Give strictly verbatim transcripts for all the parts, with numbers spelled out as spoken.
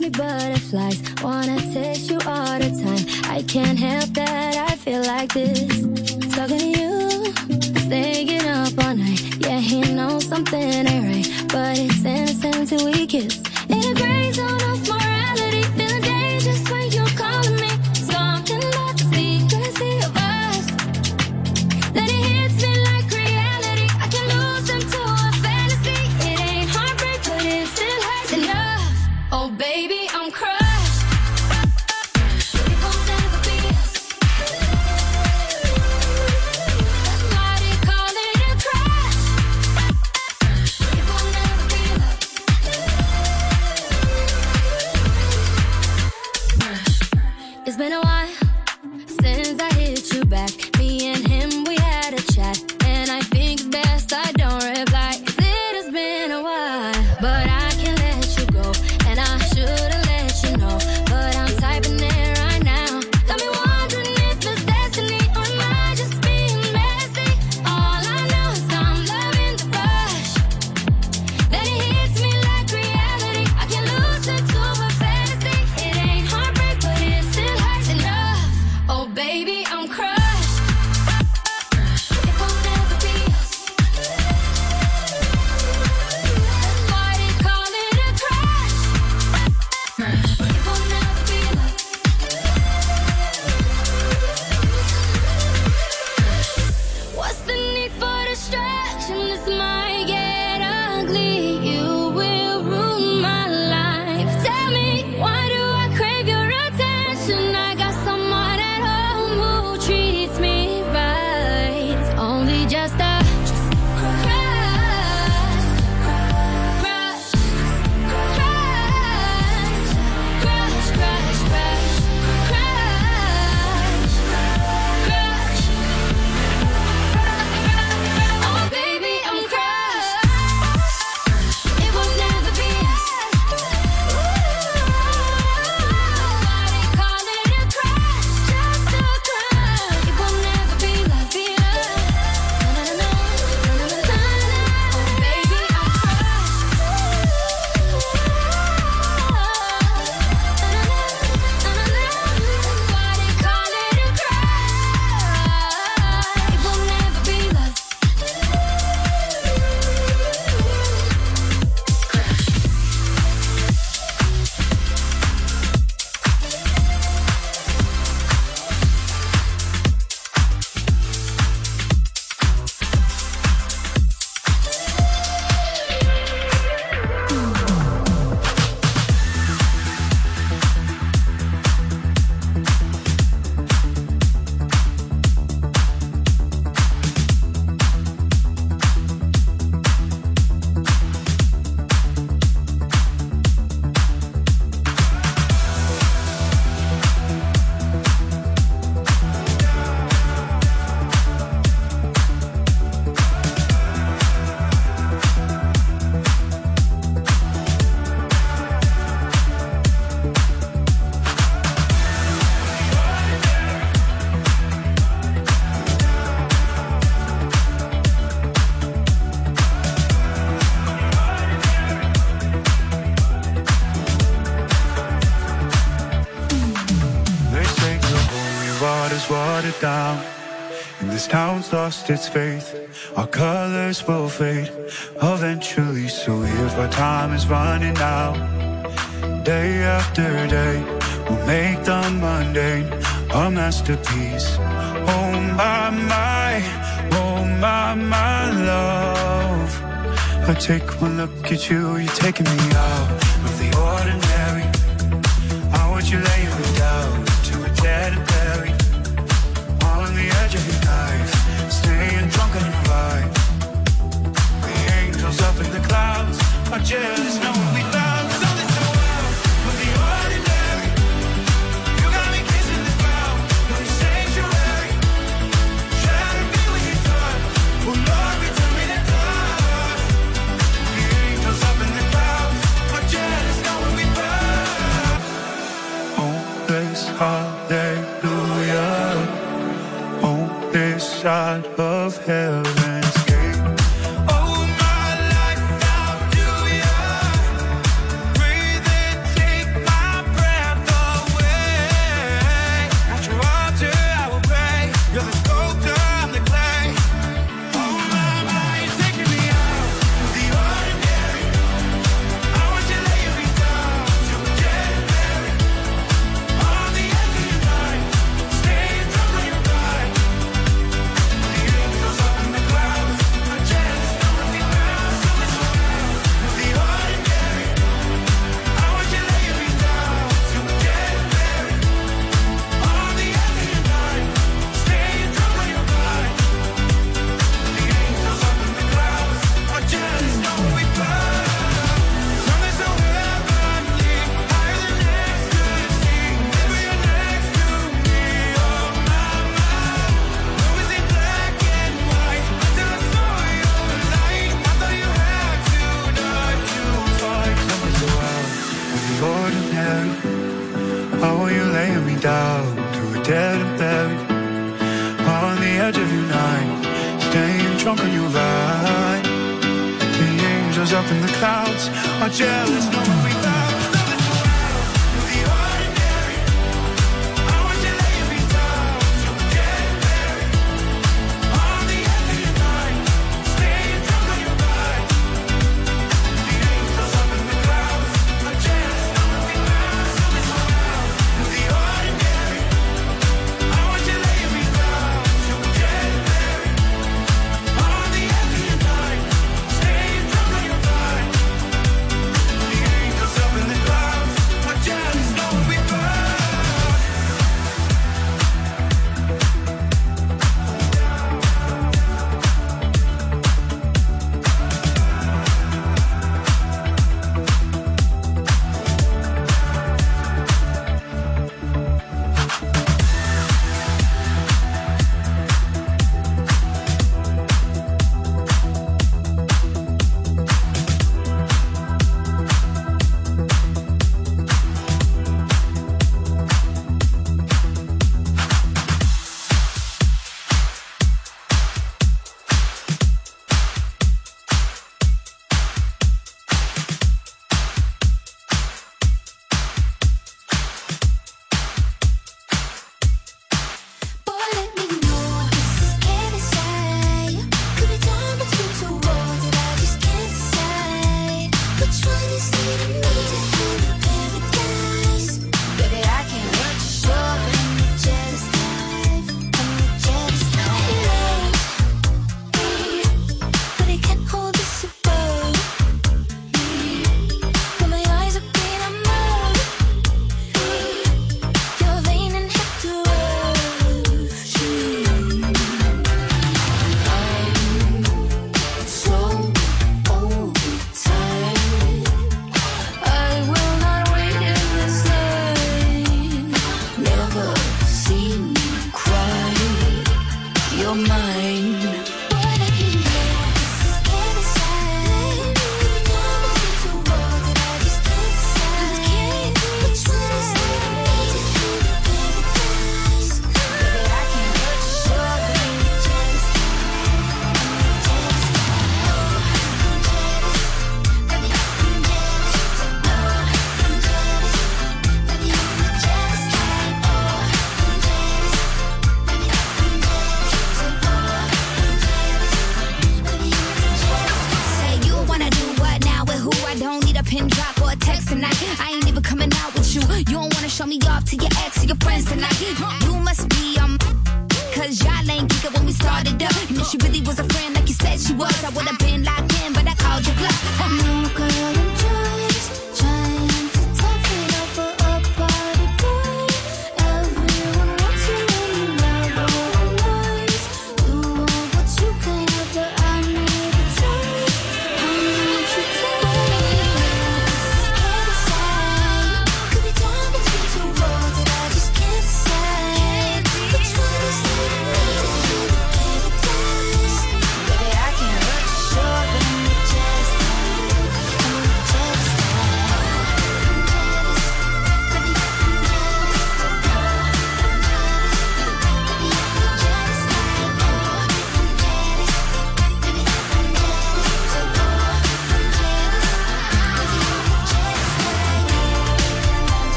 me butterflies. Wanna taste you all the time. I can't help that I feel like this. Talking to you, staying up all night. Yeah, he knows something ain't right, but it's innocent till we kiss. In a gray zone of morality, feeling dangerous when you're calling me. Something about the secrecy of us, that it hits me like reality. I can lose into a fantasy. It ain't heartbreak, but it still hurts enough. Oh baby, I'm crushed. It won't ever be us. That's why they call it a crush. It won't ever be love. It's been a while since I hit you back. Me and him, we had a chat, and I think it's best I don't reply. It has been a while, but I can't let you go, and I should've let you know, but I'm typing it right now. Got me wondering if it's destiny, or am I just being messy? All I know is I'm loving the rush, that it hits me like reality. I can lose it to a fantasy. It ain't heartbreak, but it still hurts enough. Oh baby, I'm crushed. It won't ever be us. That's why they call it a crush. It won't ever be love. What's the need for distraction? This might get ugly. You will ruin my life. Tell me, why do I crave your attention? I got someone at home who treats me right. It's only just a crush, crush, crush, crush, crush, crush, crush, crush. Oh baby, I'm crushed. It will never be us. Why they call it a crush? Just a crush. It will never be love, be love. Na na na na na na na. Oh baby, I'm crushed. Na na na na na. That's why they call it a crush. It will never be love. They say the holy water's watered down, and this town's lost its faith. Our colors will fade eventually, so if our time is running out, day after day, we'll make the mundane a masterpiece. Oh my, my, oh my, my love. I take one look at you, you're taking me out of the ordinary. How would you lay me down to a dead and buried on the edge of your knife, staying drunk on the ride? The angels up in the clouds are jealous, knowing we found something so wild from the ordinary. You got me kissing the ground from the sanctuary, trying to be with you, done. Oh Lord, return me to dust. The angels up in the clouds are jealous, knowing we found. Oh, this hallelujah. Oh, this side of heaven's gate. Oh, my life, now do ya breathe and take my dead and buried on the edge of your night, staying drunk on your ride. The angels up in the clouds are jealous knowing we found.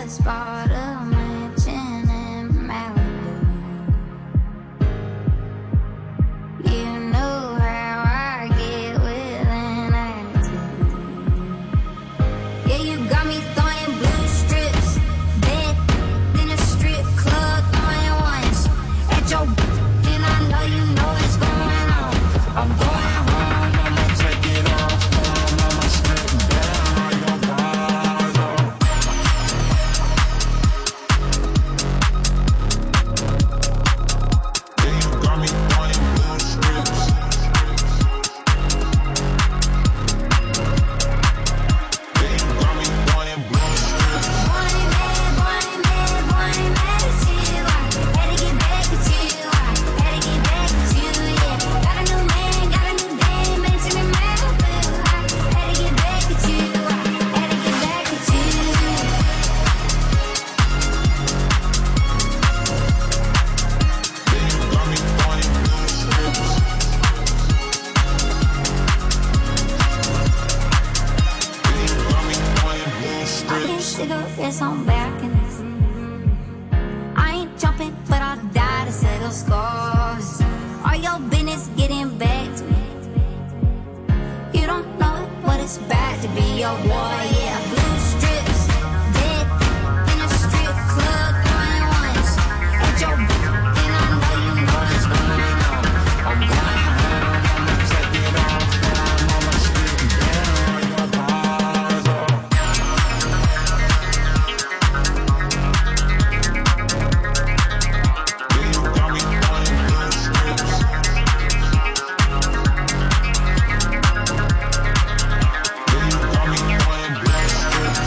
just bought a mansion in Malibu. You know how I get with an attitude. Yeah, you got me throwing blue strips, bed in a strip club, throwing ones at your and I know you know what's going on. I'm going home, I'ma take it off, I'ma strip down your bars off. Yeah, you got me throwing blue strips. Yeah, you got me throwing blue strips. Boy, man, boy, man, boy, man, it's you. I had to get back at you. I had to get back at you, yeah. Got a new man, got a new dame, mention in Malibu. I had to get back at you. I had to get back at you. Yeah, you got me throwing blue strips. Yeah, you got me throwing blue strips. Cigarettes on balconies. I ain't jumping, but I'll die to settle scores. All your business getting back to me. You don't know what it's bad to be your boy, yeah. Blue strips, dead in a strip club, throwing ones at your and I know you know what's going on. I'm going home, I'ma take it off, I'ma strip down your bars off. Yeah, you got me throwing blue strips. Yeah, you got me throwing blue strips.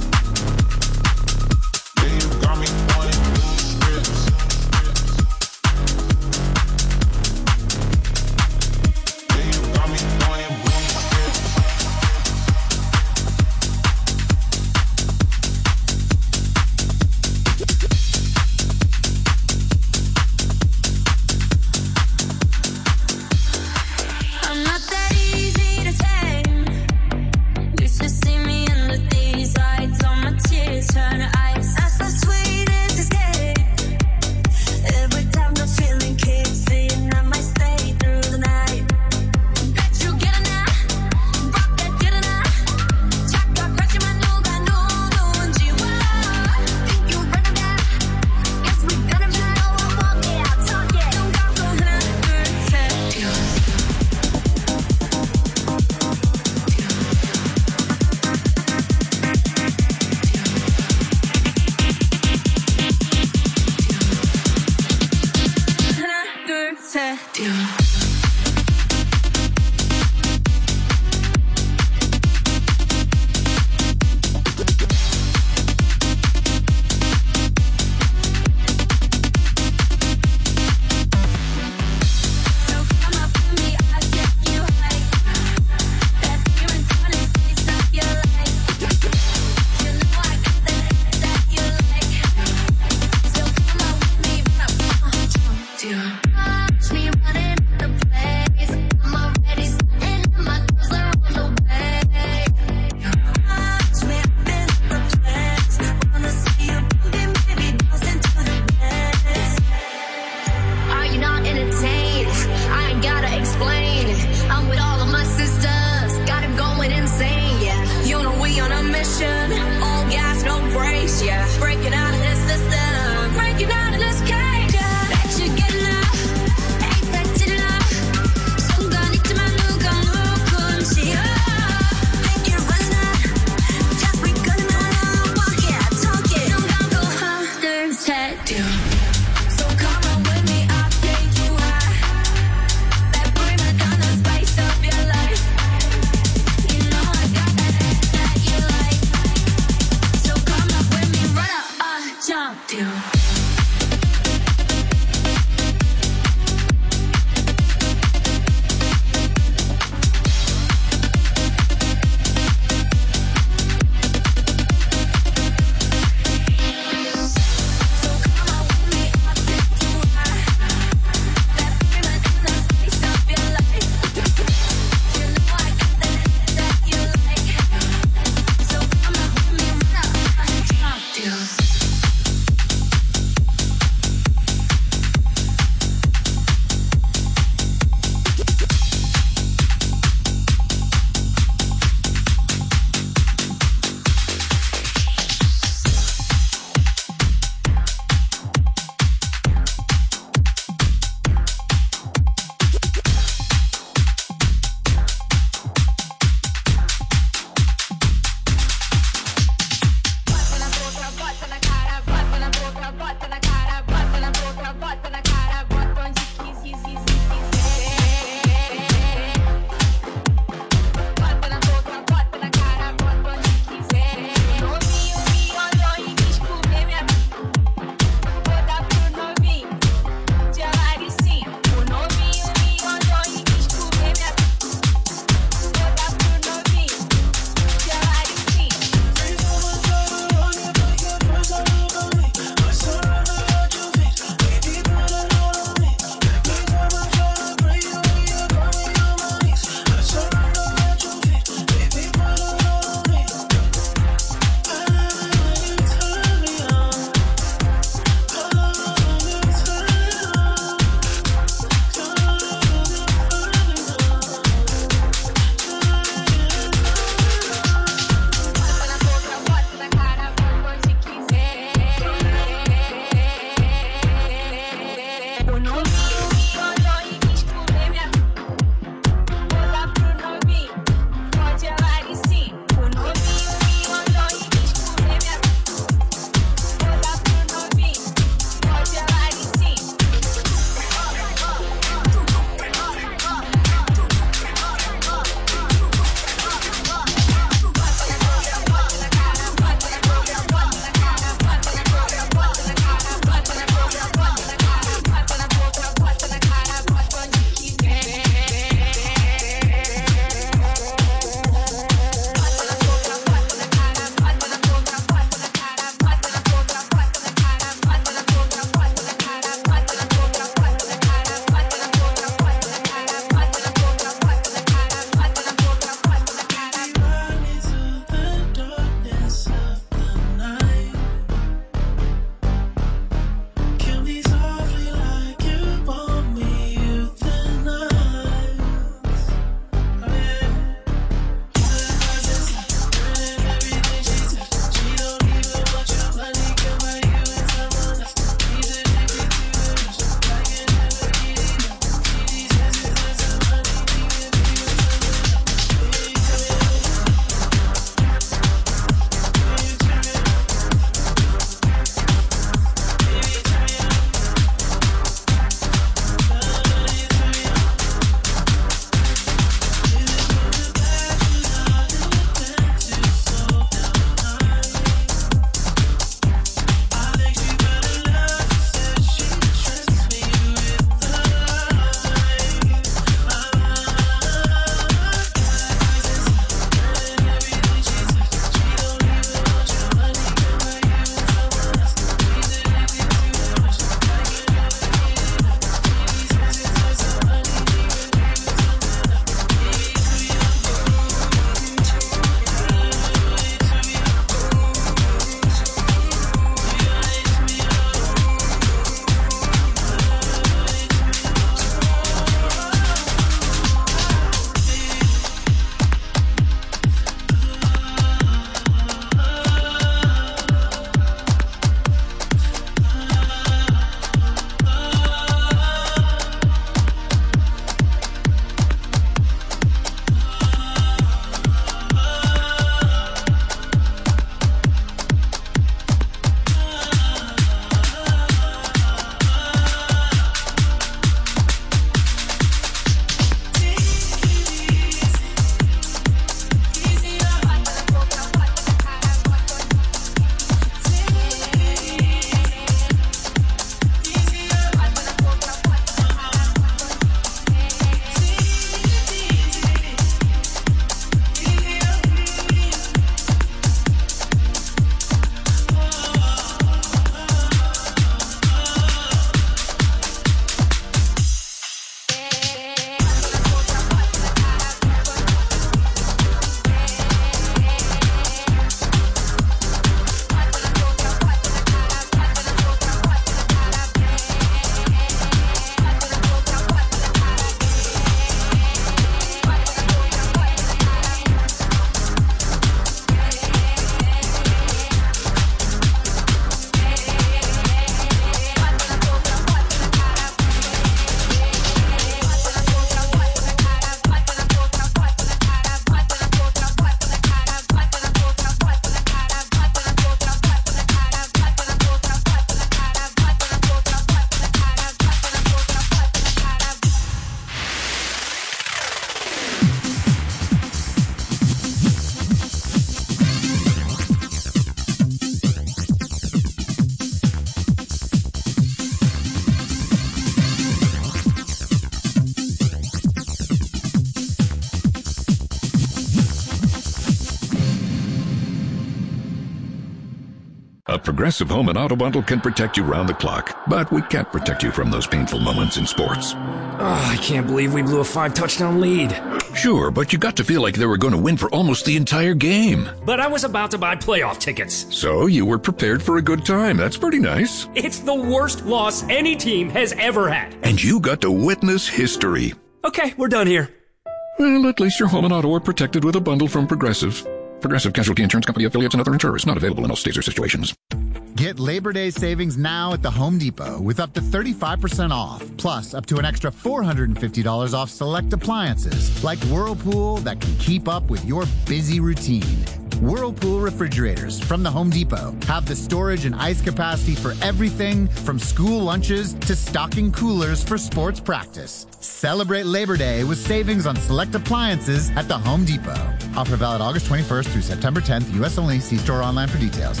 A Progressive Home and Auto Bundle can protect you round the clock, but we can't protect you from those painful moments in sports. Oh, I can't believe we blew a five-touchdown lead. Sure, but you got to feel like they were going to win for almost the entire game. But I was about to buy playoff tickets. So you were prepared for a good time. That's pretty nice. It's the worst loss any team has ever had. And you got to witness history. Okay, we're done here. Well, at least your home and auto are protected with a bundle from Progressive. Progressive Casualty Insurance Company affiliates and other insurers. Not available in all states or situations. Get Labor Day savings now at the Home Depot with up to thirty-five percent off, plus up to an extra four hundred fifty dollars off select appliances like Whirlpool that can keep up with your busy routine. Whirlpool refrigerators from the Home Depot have the storage and ice capacity for everything from school lunches to stocking coolers for sports practice. Celebrate Labor Day with savings on select appliances at the Home Depot. Offer valid August twenty-first through September tenth, U S only. See store online for details.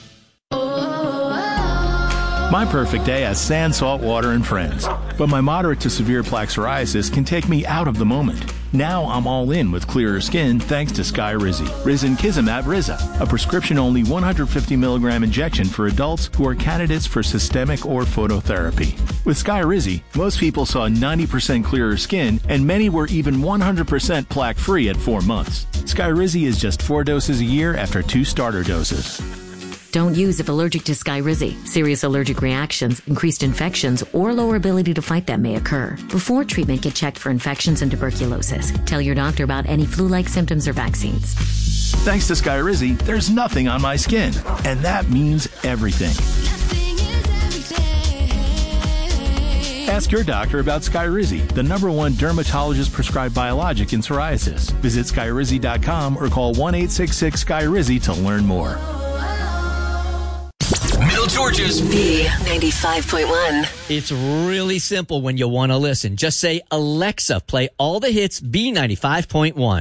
My perfect day has sand, salt water, and friends. But my moderate to severe plaque psoriasis can take me out of the moment. Now I'm all in with clearer skin thanks to Skyrizi. Risankizumab Riza, a prescription-only one hundred fifty milligram injection for adults who are candidates for systemic or phototherapy. With Skyrizi, most people saw ninety percent clearer skin, and many were even one hundred percent plaque-free at four months. Skyrizi is just four doses a year after two starter doses. Don't use if allergic to Skyrizi. Serious allergic reactions, increased infections, or lower ability to fight them may occur. Before treatment, get checked for infections and tuberculosis. Tell your doctor about any flu-like symptoms or vaccines. Thanks to Skyrizi, there's nothing on my skin. And that means everything. Ask your doctor about Skyrizi, the number one dermatologist-prescribed biologic in psoriasis. Visit Skyrizi dot com or call one eight six six Skyrizi to learn more. Middle Georgia's B ninety-five point one. It's really simple when you want to listen. Just say, Alexa, play all the hits B ninety-five point one.